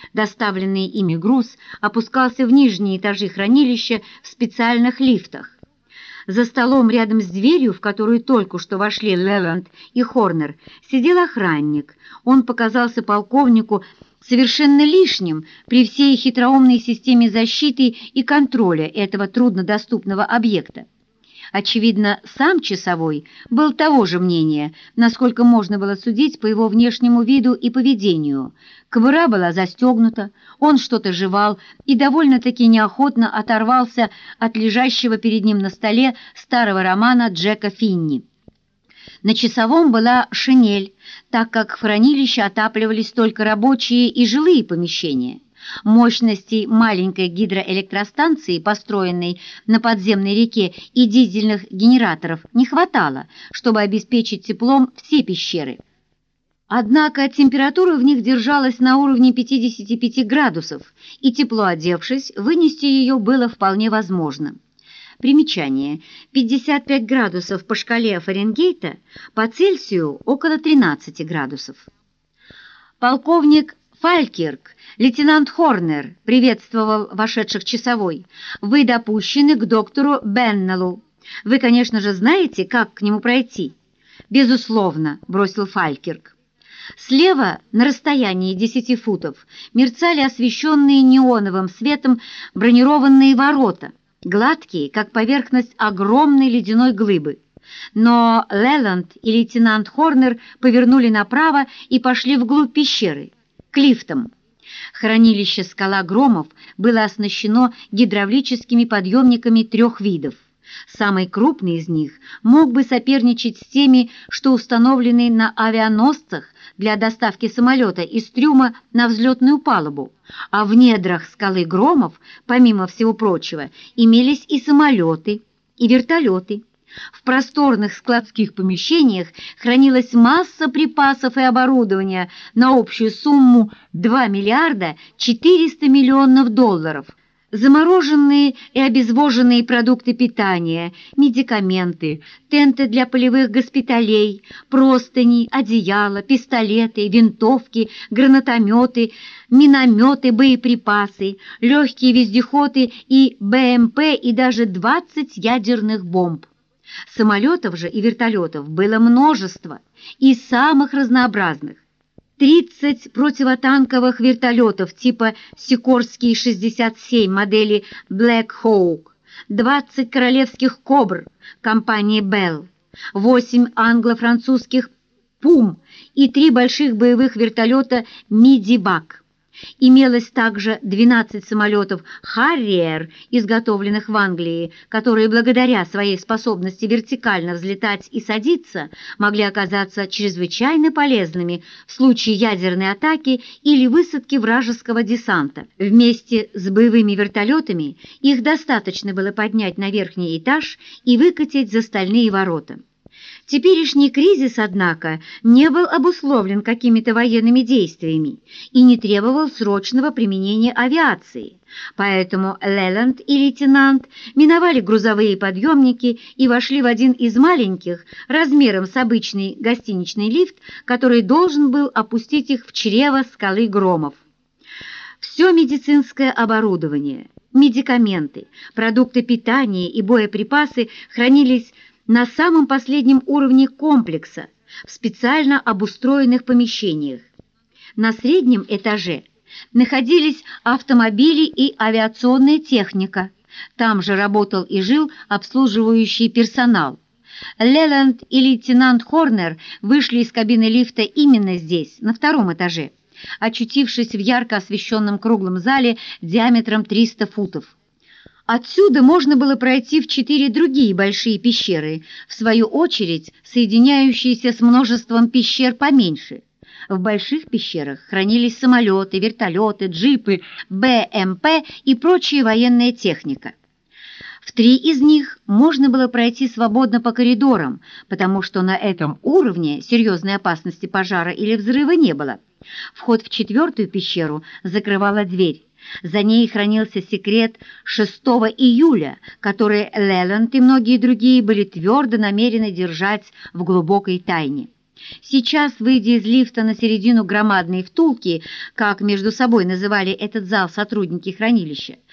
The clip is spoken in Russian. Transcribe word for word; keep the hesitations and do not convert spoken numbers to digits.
Доставленный ими груз опускался в нижние этажи хранилища в специальных лифтах. За столом рядом с дверью, в которую только что вошли Леланд и Хорнер, сидел охранник. Он показался полковнику совершенно лишним при всей хитроумной системе защиты и контроля этого труднодоступного объекта. Очевидно, сам часовой был того же мнения, насколько можно было судить по его внешнему виду и поведению. Кобура была застегнута, он что-то жевал и довольно-таки неохотно оторвался от лежащего перед ним на столе старого романа Джека Финни. На часовом была шинель, так как в хранилище отапливались только рабочие и жилые помещения. Мощностей маленькой гидроэлектростанции, построенной на подземной реке, и дизельных генераторов не хватало, чтобы обеспечить теплом все пещеры. Однако температура в них держалась на уровне пятидесяти пяти градусов, и, тепло одевшись, вынести ее было вполне возможно. Примечание. пятьдесят пять градусов по шкале Фаренгейта, по Цельсию около тринадцати градусов. Полковник Фалькирк, лейтенант Хорнер, приветствовал вошедших часовой. Вы допущены к доктору Беннеллу. Вы, конечно же, знаете, как к нему пройти? Безусловно, бросил Фалькирк. Слева, на расстоянии десяти футов, мерцали освещенные неоновым светом бронированные ворота, гладкие, как поверхность огромной ледяной глыбы. Но Леланд и лейтенант Хорнер повернули направо и пошли вглубь пещеры, к лифтам. Хранилище «Скала Громов» было оснащено гидравлическими подъемниками трех видов. Самый крупный из них мог бы соперничать с теми, что установлены на авианосцах для доставки самолета из трюма на взлетную палубу, а в недрах «Скалы Громов», помимо всего прочего, имелись и самолеты, и вертолеты. В просторных складских помещениях хранилась масса припасов и оборудования на общую сумму два миллиарда четыреста миллионов долларов. Замороженные и обезвоженные продукты питания, медикаменты, тенты для полевых госпиталей, простыни, одеяла, пистолеты, винтовки, гранатометы, минометы, боеприпасы, легкие вездеходы и БМП и даже двадцать ядерных бомб. Самолетов же и вертолетов было множество и самых разнообразных. тридцать противотанковых вертолетов типа Сикорский шестьдесят семь модели Black Hawk, двадцать королевских «Кобр» компании Bell, восемь англо-французских «Пум» и три больших боевых вертолета «Мидибак». Имелось также двенадцать самолетов «Харриер», изготовленных в Англии, которые благодаря своей способности вертикально взлетать и садиться могли оказаться чрезвычайно полезными в случае ядерной атаки или высадки вражеского десанта. Вместе с боевыми вертолетами их достаточно было поднять на верхний этаж и выкатить за стальные ворота. Теперешний кризис, однако, не был обусловлен какими-то военными действиями и не требовал срочного применения авиации, поэтому Леланд и лейтенант миновали грузовые подъемники и вошли в один из маленьких, размером с обычный гостиничный лифт, который должен был опустить их в чрево скалы Громов. Все медицинское оборудование, медикаменты, продукты питания и боеприпасы хранились на самом последнем уровне комплекса, в специально обустроенных помещениях. На среднем этаже находились автомобили и авиационная техника. Там же работал и жил обслуживающий персонал. Леланд и лейтенант Хорнер вышли из кабины лифта именно здесь, на втором этаже, очутившись в ярко освещенном круглом зале диаметром триста футов. Отсюда можно было пройти в четыре другие большие пещеры, в свою очередь соединяющиеся с множеством пещер поменьше. В больших пещерах хранились самолеты, вертолеты, джипы, БМП и прочая военная техника. В три из них можно было пройти свободно по коридорам, потому что на этом уровне серьезной опасности пожара или взрыва не было. Вход в четвертую пещеру закрывала дверь. За ней хранился секрет шестого июля, который Леланд и многие другие были твердо намерены держать в глубокой тайне. Сейчас, выйдя из лифта на середину громадной втулки, как между собой называли этот зал сотрудники хранилища,